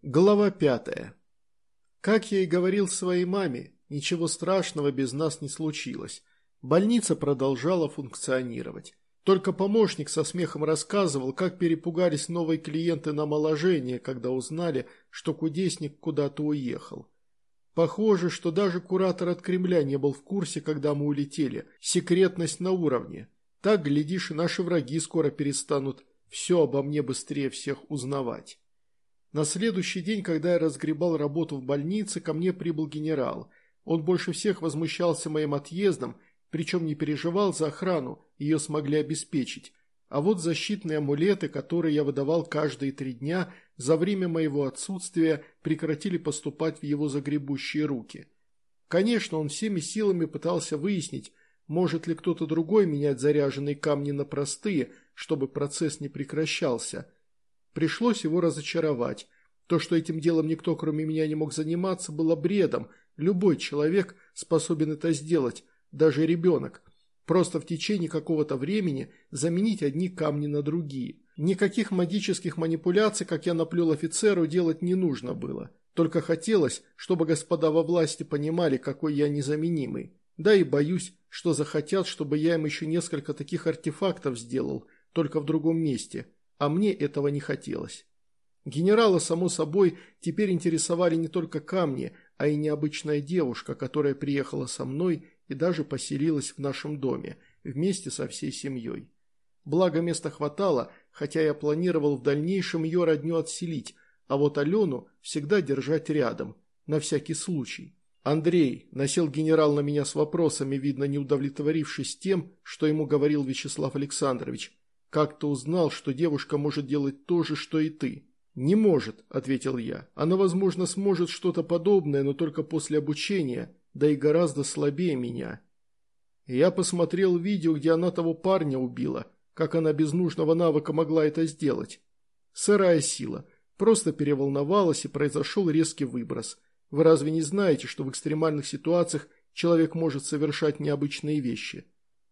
Глава 5. Как я и говорил своей маме, ничего страшного без нас не случилось. Больница продолжала функционировать. Только помощник со смехом рассказывал, как перепугались новые клиенты на омоложение, когда узнали, что кудесник куда-то уехал. Похоже, что даже куратор от Кремля не был в курсе, когда мы улетели. Секретность на уровне. Так, глядишь, и наши враги скоро перестанут все обо мне быстрее всех узнавать. На следующий день, когда я разгребал работу в больнице, ко мне прибыл генерал. Он больше всех возмущался моим отъездом, причем не переживал за охрану, ее смогли обеспечить. А вот защитные амулеты, которые я выдавал каждые 3 дня, за время моего отсутствия прекратили поступать в его загребущие руки. Конечно, он всеми силами пытался выяснить, может ли кто-то другой менять заряженные камни на простые, чтобы процесс не прекращался. Пришлось его разочаровать. То, что этим делом никто кроме меня не мог заниматься, было бредом. Любой человек способен это сделать, даже ребенок. Просто в течение какого-то времени заменить одни камни на другие. Никаких магических манипуляций, как я наплел офицеру, делать не нужно было. Только хотелось, чтобы господа во власти понимали, какой я незаменимый. Да и боюсь, что захотят, чтобы я им еще несколько таких артефактов сделал, только в другом месте. А мне этого не хотелось. Генерала, само собой, теперь интересовали не только камни, а и необычная девушка, которая приехала со мной и даже поселилась в нашем доме, вместе со всей семьей. Благо места хватало, хотя я планировал в дальнейшем ее родню отселить, а вот Алену всегда держать рядом, на всякий случай. «Андрей», – насел генерал на меня с вопросами, видно не удовлетворившись тем, что ему говорил Вячеслав Александрович, – «как ты узнал, что девушка может делать то же, что и ты?» «Не может», – ответил я. «Она, возможно, сможет что-то подобное, но только после обучения, да и гораздо слабее меня». Я посмотрел видео, где она того парня убила. Как она без нужного навыка могла это сделать? Сырая сила. Просто переволновалась и произошел резкий выброс. Вы разве не знаете, что в экстремальных ситуациях человек может совершать необычные вещи?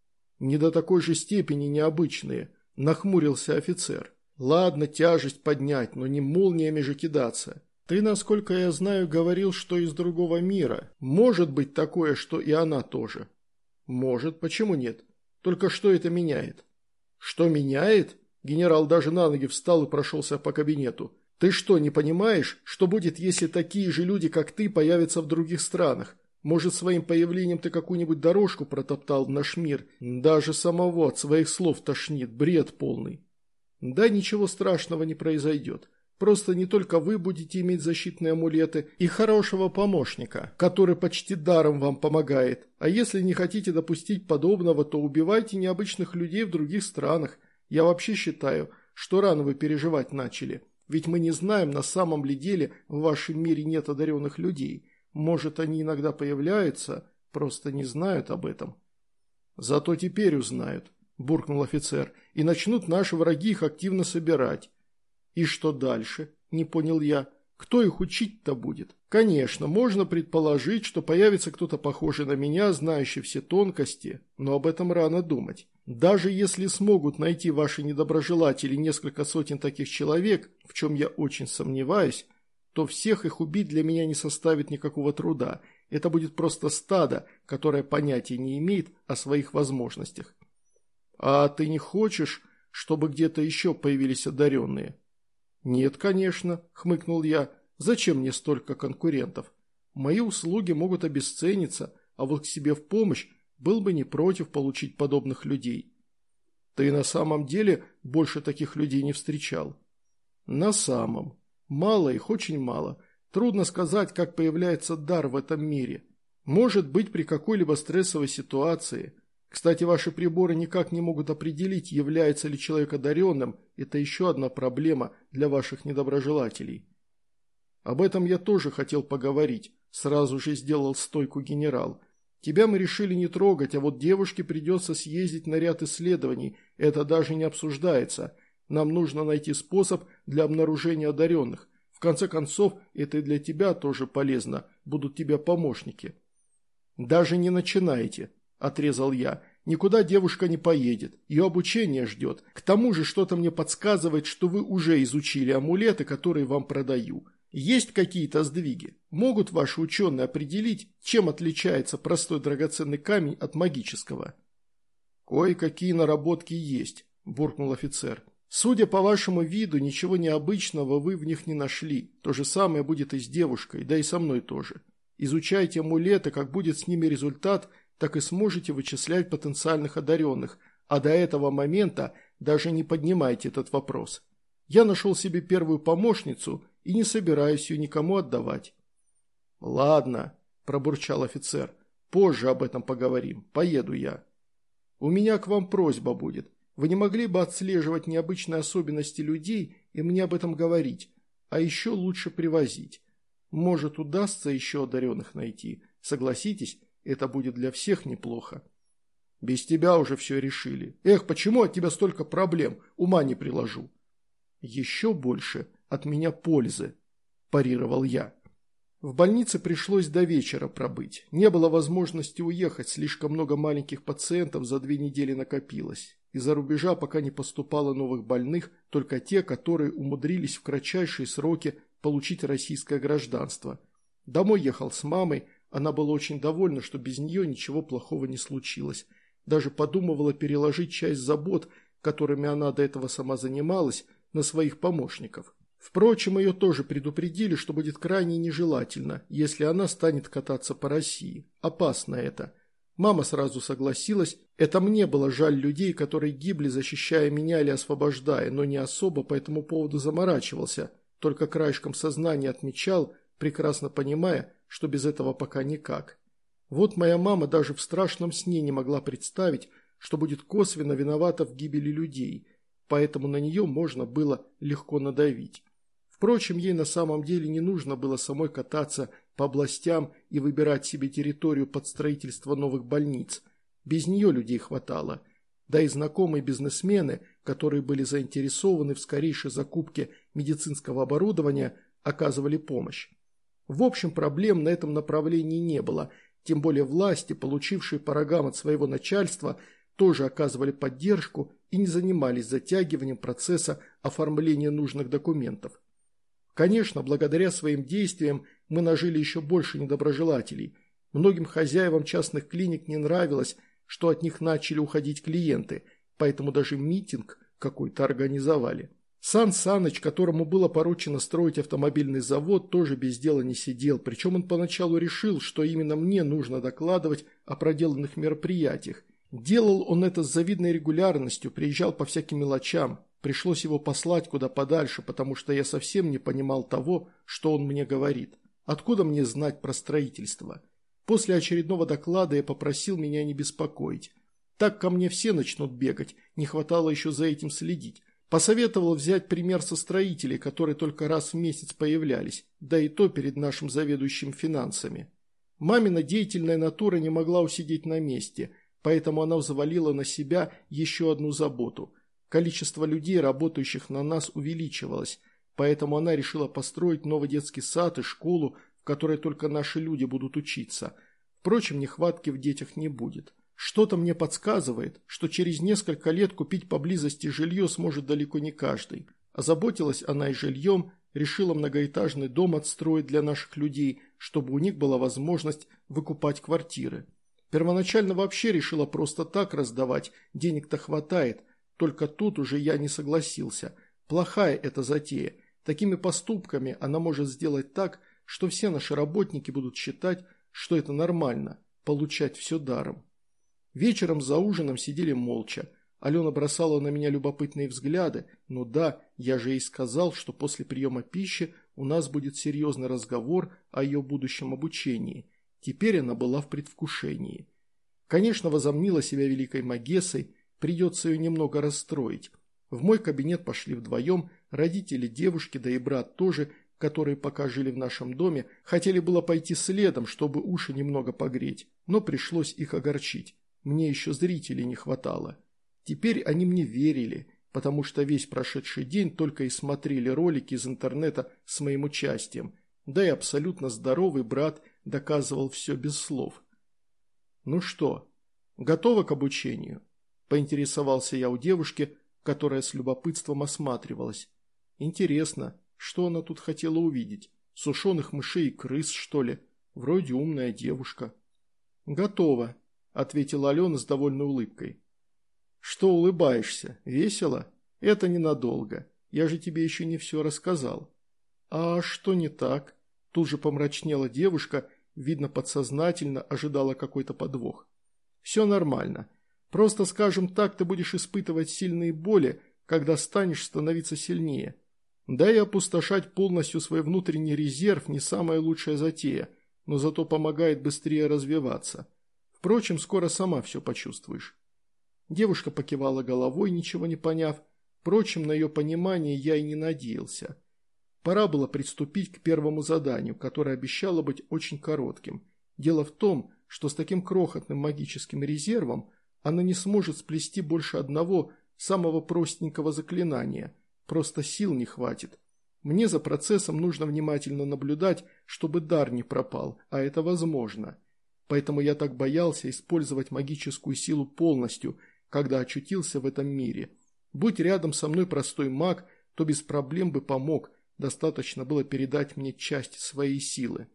Не до такой же степени необычные. Нахмурился офицер. «Ладно, тяжесть поднять, но не молниями же кидаться. Ты, насколько я знаю, говорил, что из другого мира. Может быть такое, что и она тоже?» «Может, почему нет? Только что это меняет?» «Что меняет?» Генерал даже на ноги встал и прошелся по кабинету. «Ты что, не понимаешь, что будет, если такие же люди, как ты, появятся в других странах? Может, своим появлением ты какую-нибудь дорожку протоптал в наш мир? Даже самого от своих слов тошнит, бред полный». «Да ничего страшного не произойдет. Просто не только вы будете иметь защитные амулеты и хорошего помощника, который почти даром вам помогает. А если не хотите допустить подобного, то убивайте необычных людей в других странах. Я вообще считаю, что рано вы переживать начали. Ведь мы не знаем, на самом ли деле в вашем мире нет одаренных людей. Может, они иногда появляются, просто не знают об этом». «Зато теперь узнают», – буркнул офицер, – «и начнут наши враги их активно собирать». «И что дальше?» – не понял я. «Кто их учить-то будет?» «Конечно, можно предположить, что появится кто-то похожий на меня, знающий все тонкости, но об этом рано думать. Даже если смогут найти ваши недоброжелатели несколько сотен таких человек, в чем я очень сомневаюсь, то всех их убить для меня не составит никакого труда. Это будет просто стадо, которое понятия не имеет о своих возможностях». «А ты не хочешь, чтобы где-то еще появились одаренные?» «Нет, конечно», – хмыкнул я. «Зачем мне столько конкурентов? Мои услуги могут обесцениться, а вот к себе в помощь был бы не против получить подобных людей». «Ты на самом деле больше таких людей не встречал?» «На самом. Мало их, очень мало. Трудно сказать, как появляется дар в этом мире. Может быть, при какой-либо стрессовой ситуации. Кстати, ваши приборы никак не могут определить, является ли человек одаренным. Это еще одна проблема для ваших недоброжелателей». «Об этом я тоже хотел поговорить», – сразу же сделал стойку генерал. «Тебя мы решили не трогать, а вот девушке придется съездить на ряд исследований. Это даже не обсуждается. Нам нужно найти способ для обнаружения одаренных. В конце концов, это и для тебя тоже полезно. Будут тебе помощники». «Даже не начинайте», – отрезал я. «Никуда девушка не поедет, ее обучение ждет. К тому же что-то мне подсказывает, что вы уже изучили амулеты, которые вам продаю. Есть какие-то сдвиги? Могут ваши ученые определить, чем отличается простой драгоценный камень от магического?» «Кое-какие наработки есть», – буркнул офицер. «Судя по вашему виду, ничего необычного вы в них не нашли. То же самое будет и с девушкой, да и со мной тоже. Изучайте амулеты, как будет с ними результат, так и сможете вычислять потенциальных одаренных, а до этого момента даже не поднимайте этот вопрос. Я нашел себе первую помощницу и не собираюсь ее никому отдавать». «Ладно», – пробурчал офицер, – «позже об этом поговорим, поеду я». «У меня к вам просьба будет. Вы не могли бы отслеживать необычные особенности людей и мне об этом говорить, а еще лучше привозить. Может, удастся еще одаренных найти. Согласитесь, это будет для всех неплохо». «Без тебя уже все решили. Эх, почему от тебя столько проблем? Ума не приложу». «Еще больше от меня пользы», – парировал я. В больнице пришлось до вечера пробыть. Не было возможности уехать, слишком много маленьких пациентов за 2 недели накопилось. Из-за рубежа пока не поступало новых больных, только те, которые умудрились в кратчайшие сроки получить российское гражданство. Домой ехал с мамой, она была очень довольна, что без нее ничего плохого не случилось. Даже подумывала переложить часть забот, которыми она до этого сама занималась, на своих помощников. Впрочем, ее тоже предупредили, что будет крайне нежелательно, если она станет кататься по России. Опасно это. Мама сразу согласилась. Это мне было жаль людей, которые гибли, защищая меня или освобождая, но не особо по этому поводу заморачивался, только краешком сознания отмечал, прекрасно понимая, что без этого пока никак. Вот моя мама даже в страшном сне не могла представить, что будет косвенно виновата в гибели людей, поэтому на нее можно было легко надавить. Впрочем, ей на самом деле не нужно было самой кататься по областям и выбирать себе территорию под строительство новых больниц. Без нее людей хватало. Да и знакомые бизнесмены, которые были заинтересованы в скорейшей закупке медицинского оборудования, оказывали помощь. В общем, проблем на этом направлении не было, тем более власти, получившие по рогам от своего начальства, тоже оказывали поддержку и не занимались затягиванием процесса оформления нужных документов. Конечно, благодаря своим действиям мы нажили еще больше недоброжелателей. Многим хозяевам частных клиник не нравилось, что от них начали уходить клиенты, поэтому даже митинг какой-то организовали. Сан Саныч, которому было поручено строить автомобильный завод, тоже без дела не сидел, причем он поначалу решил, что именно мне нужно докладывать о проделанных мероприятиях. Делал он это с завидной регулярностью, приезжал по всяким мелочам. Пришлось его послать куда подальше, потому что я совсем не понимал того, что он мне говорит. Откуда мне знать про строительство? После очередного доклада я попросил меня не беспокоить. Так ко мне все начнут бегать, не хватало еще за этим следить. Посоветовал взять пример со строителей, которые только раз в месяц появлялись, да и то перед нашим заведующим финансами. Мамина деятельная натура не могла усидеть на месте, поэтому она взвалила на себя еще одну заботу. Количество людей, работающих на нас, увеличивалось, поэтому она решила построить новый детский сад и школу, в которой только наши люди будут учиться. Впрочем, нехватки в детях не будет. Что-то мне подсказывает, что через несколько лет купить поблизости жилье сможет далеко не каждый. Озаботилась она и жильем, решила многоэтажный дом отстроить для наших людей, чтобы у них была возможность выкупать квартиры. Первоначально вообще решила просто так раздавать, денег-то хватает, только тут уже я не согласился. Плохая эта затея. Такими поступками она может сделать так, что все наши работники будут считать, что это нормально – получать все даром. Вечером за ужином сидели молча. Алена бросала на меня любопытные взгляды. Ну да, я же ей сказал, что после приема пищи у нас будет серьезный разговор о ее будущем обучении. Теперь она была в предвкушении. Конечно, возомнила себя великой магессой, придется ее немного расстроить. В мой кабинет пошли вдвоем, родители девушки, да и брат тоже, которые пока жили в нашем доме, хотели было пойти следом, чтобы уши немного погреть, но пришлось их огорчить. Мне еще зрителей не хватало. Теперь они мне верили, потому что весь прошедший день только и смотрели ролики из интернета с моим участием, да и абсолютно здоровый брат доказывал все без слов. «Ну что, готова к обучению?» – поинтересовался я у девушки, которая с любопытством осматривалась. Интересно, что она тут хотела увидеть? Сушеных мышей и крыс, что ли? Вроде умная девушка». «Готово», – ответила Алена с довольной улыбкой. «Что улыбаешься? Весело? Это ненадолго. Я же тебе еще не все рассказал». «А что не так?» – тут же помрачнела девушка, видно, подсознательно ожидала какой-то подвох. «Все нормально. Просто, скажем так, ты будешь испытывать сильные боли, когда станешь становиться сильнее. Да и опустошать полностью свой внутренний резерв не самая лучшая затея, но зато помогает быстрее развиваться. Впрочем, скоро сама все почувствуешь». Девушка покивала головой, ничего не поняв. Впрочем, на ее понимание я и не надеялся. Пора было приступить к первому заданию, которое обещало быть очень коротким. Дело в том, что с таким крохотным магическим резервом она не сможет сплести больше одного самого простенького заклинания. Просто сил не хватит. Мне за процессом нужно внимательно наблюдать, чтобы дар не пропал, а это возможно. Поэтому я так боялся использовать магическую силу полностью, когда очутился в этом мире. Будь рядом со мной простой маг, то без проблем бы помог, достаточно было передать мне часть своей силы.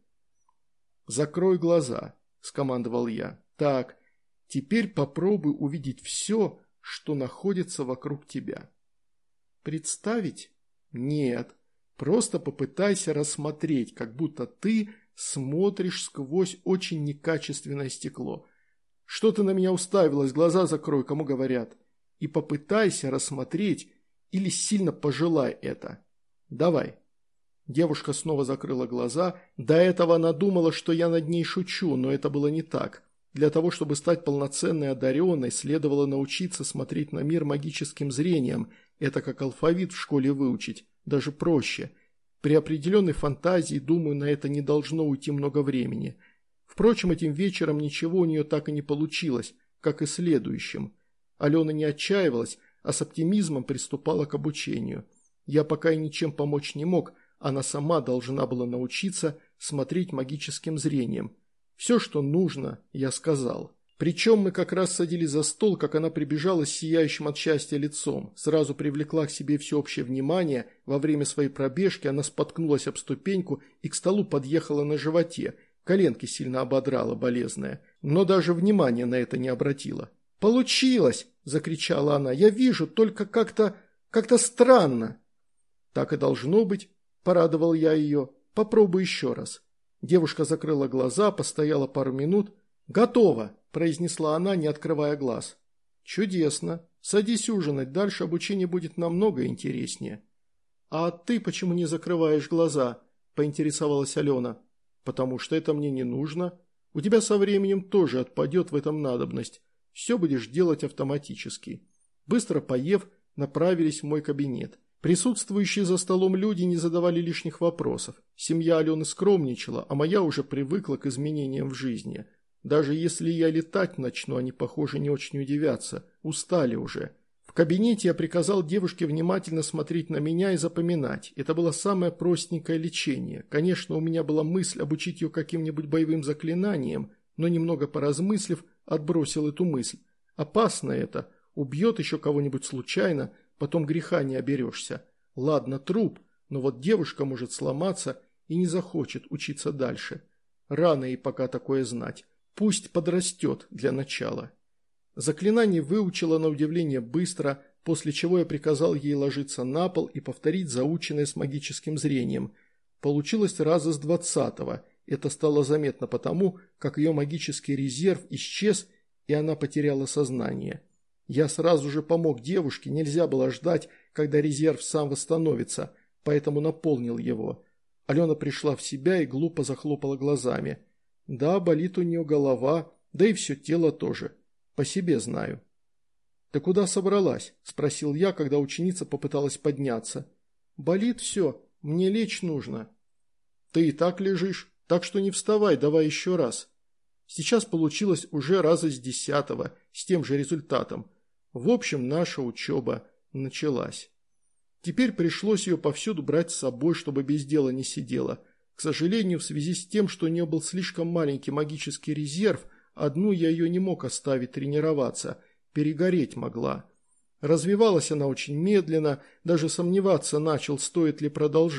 «Закрой глаза», – скомандовал я. «Так, теперь попробуй увидеть все, что находится вокруг тебя». «Представить? Нет. Просто попытайся рассмотреть, как будто ты смотришь сквозь очень некачественное стекло. Что ты на меня уставилась, глаза закрой, кому говорят. И попытайся рассмотреть или сильно пожелай это. Давай». Девушка снова закрыла глаза. До этого она думала, что я над ней шучу, но это было не так. Для того, чтобы стать полноценной одаренной, следовало научиться смотреть на мир магическим зрением. Это как алфавит в школе выучить, даже проще. При определенной фантазии, думаю, на это не должно уйти много времени. Впрочем, этим вечером ничего у нее так и не получилось, как и следующим. Алена не отчаивалась, а с оптимизмом приступала к обучению. Я пока и ничем помочь не мог, она сама должна была научиться смотреть магическим зрением. Все, что нужно, я сказал. Причем мы как раз садились за стол, как она прибежала с сияющим от счастья лицом. Сразу привлекла к себе всеобщее внимание. Во время своей пробежки она споткнулась об ступеньку и к столу подъехала на животе. Коленки сильно ободрала, болезная. Но даже внимания на это не обратила. «Получилось!» – закричала она. «Я вижу, только как-то странно». «Так и должно быть», – порадовал я ее. «Попробуй еще раз». Девушка закрыла глаза, постояла пару минут. «Готово!» – произнесла она, не открывая глаз. «Чудесно. Садись ужинать, дальше обучение будет намного интереснее». «А ты почему не закрываешь глаза?» – поинтересовалась Алена. «Потому что это мне не нужно. У тебя со временем тоже отпадет в этом надобность. Все будешь делать автоматически». Быстро поев, направились в мой кабинет. Присутствующие за столом люди не задавали лишних вопросов. Семья Алены скромничала, а моя уже привыкла к изменениям в жизни. Даже если я летать начну, они, похоже, не очень удивятся. Устали уже. В кабинете я приказал девушке внимательно смотреть на меня и запоминать. Это было самое простенькое лечение. Конечно, у меня была мысль обучить ее каким-нибудь боевым заклинанием, но немного поразмыслив, отбросил эту мысль. Опасно это. Убьет еще кого-нибудь случайно, потом греха не оберешься. Ладно, труп, но вот девушка может сломаться и не захочет учиться дальше. Рано ей пока такое знать. Пусть подрастет для начала. Заклинание выучила на удивление быстро, после чего я приказал ей ложиться на пол и повторить заученное с магическим зрением. Получилось раза с 20-го. Это стало заметно потому, как ее магический резерв исчез, и она потеряла сознание. Я сразу же помог девушке, нельзя было ждать, когда резерв сам восстановится, поэтому наполнил его. Алена пришла в себя и глупо захлопала глазами. Да, болит у нее голова, да и все тело тоже. По себе знаю. «Ты куда собралась?» – спросил я, когда ученица попыталась подняться. «Болит все, мне лечь нужно». «Ты и так лежишь, так что не вставай, давай еще раз». Сейчас получилось уже раза с 10-го, с тем же результатом. В общем, наша учеба началась. Теперь пришлось ее повсюду брать с собой, чтобы без дела не сидела. К сожалению, в связи с тем, что у нее был слишком маленький магический резерв, одну я ее не мог оставить тренироваться, перегореть могла. Развивалась она очень медленно, даже сомневаться начал, стоит ли продолжать.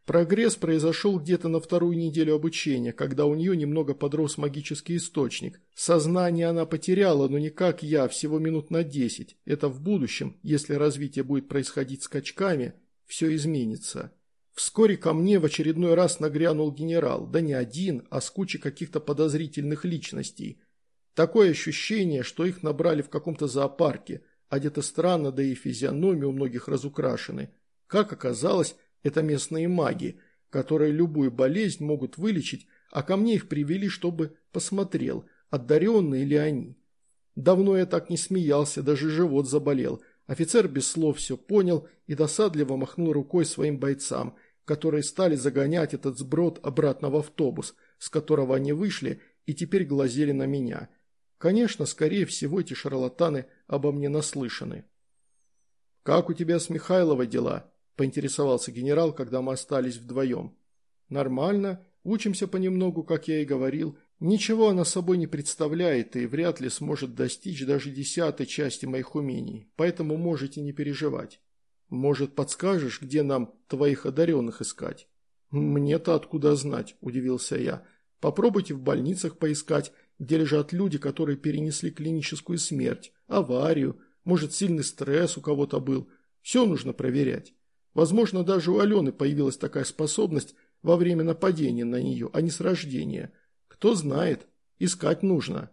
Прогресс произошел где-то на вторую неделю обучения, когда у нее немного подрос магический источник. Сознание она потеряла, но не как я, всего минут на 10. Это в будущем, если развитие будет происходить скачками, все изменится. Вскоре ко мне в очередной раз нагрянул генерал, да не один, а с кучей каких-то подозрительных личностей. Такое ощущение, что их набрали в каком-то зоопарке, одеты странно, да и физиономии у многих разукрашены. Как оказалось, это местные маги, которые любую болезнь могут вылечить, а ко мне их привели, чтобы посмотрел, одаренные ли они. Давно я так не смеялся, даже живот заболел. Офицер без слов все понял и досадливо махнул рукой своим бойцам, которые стали загонять этот сброд обратно в автобус, с которого они вышли и теперь глазели на меня. Конечно, скорее всего, эти шарлатаны обо мне наслышаны. «Как у тебя с Михайловой дела?» – поинтересовался генерал, когда мы остались вдвоем. «Нормально, учимся понемногу, как я и говорил. Ничего она собой не представляет и вряд ли сможет достичь даже 10-й части моих умений, поэтому можете не переживать. Может, подскажешь, где нам твоих одаренных искать?» «Мне-то откуда знать?» – удивился я. «Попробуйте в больницах поискать, где лежат люди, которые перенесли клиническую смерть, аварию, может, сильный стресс у кого-то был. Все нужно проверять. Возможно, даже у Алены появилась такая способность во время нападения на нее, а не с рождения. Кто знает, искать нужно».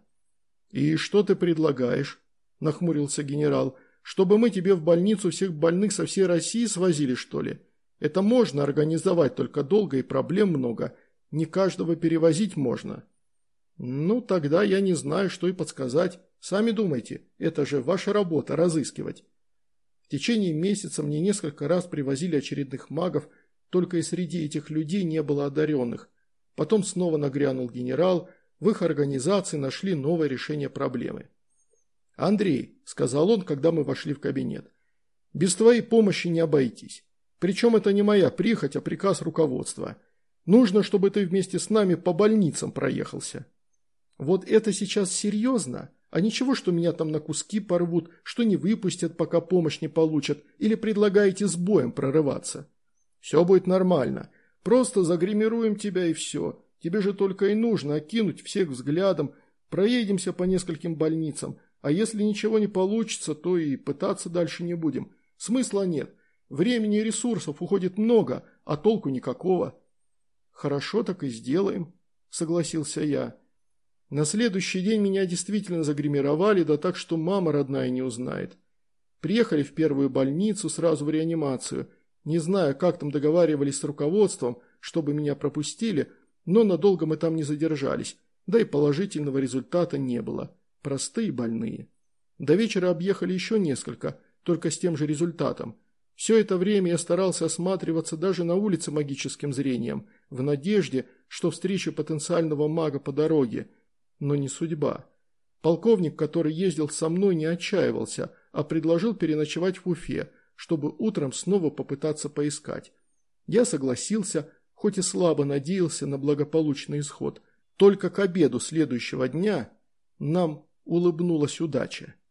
«И что ты предлагаешь?» – нахмурился генерал. «Чтобы мы тебе в больницу всех больных со всей России свозили, что ли? Это можно организовать, только долго и проблем много. Не каждого перевозить можно». «Ну, тогда я не знаю, что и подсказать. Сами думайте, это же ваша работа – разыскивать». В течение месяца мне несколько раз привозили очередных магов, только и среди этих людей не было одаренных. Потом снова нагрянул генерал, в их организации нашли новое решение проблемы. «Андрей», – сказал он, когда мы вошли в кабинет, – «без твоей помощи не обойтись. Причем это не моя прихоть, а приказ руководства. Нужно, чтобы ты вместе с нами по больницам проехался». «Вот это сейчас серьезно? А ничего, что меня там на куски порвут, что не выпустят, пока помощь не получат, или предлагаете с боем прорываться?» «Все будет нормально. Просто загримируем тебя и все. Тебе же только и нужно окинуть всех взглядом, проедемся по нескольким больницам, а если ничего не получится, то и пытаться дальше не будем. Смысла нет. Времени и ресурсов уходит много, а толку никакого». «Хорошо, так и сделаем», – согласился я. На следующий день меня действительно загримировали, да так, что мама родная не узнает. Приехали в первую больницу, сразу в реанимацию. Не знаю, как там договаривались с руководством, чтобы меня пропустили, но надолго мы там не задержались, да и положительного результата не было. Простые больные. До вечера объехали еще несколько, только с тем же результатом. Все это время я старался осматриваться даже на улице магическим зрением, в надежде, что встречу потенциального мага по дороге. Но не судьба. Полковник, который ездил со мной, не отчаивался, а предложил переночевать в Уфе, чтобы утром снова попытаться поискать. Я согласился, хоть и слабо надеялся на благополучный исход. Только к обеду следующего дня нам улыбнулась удача.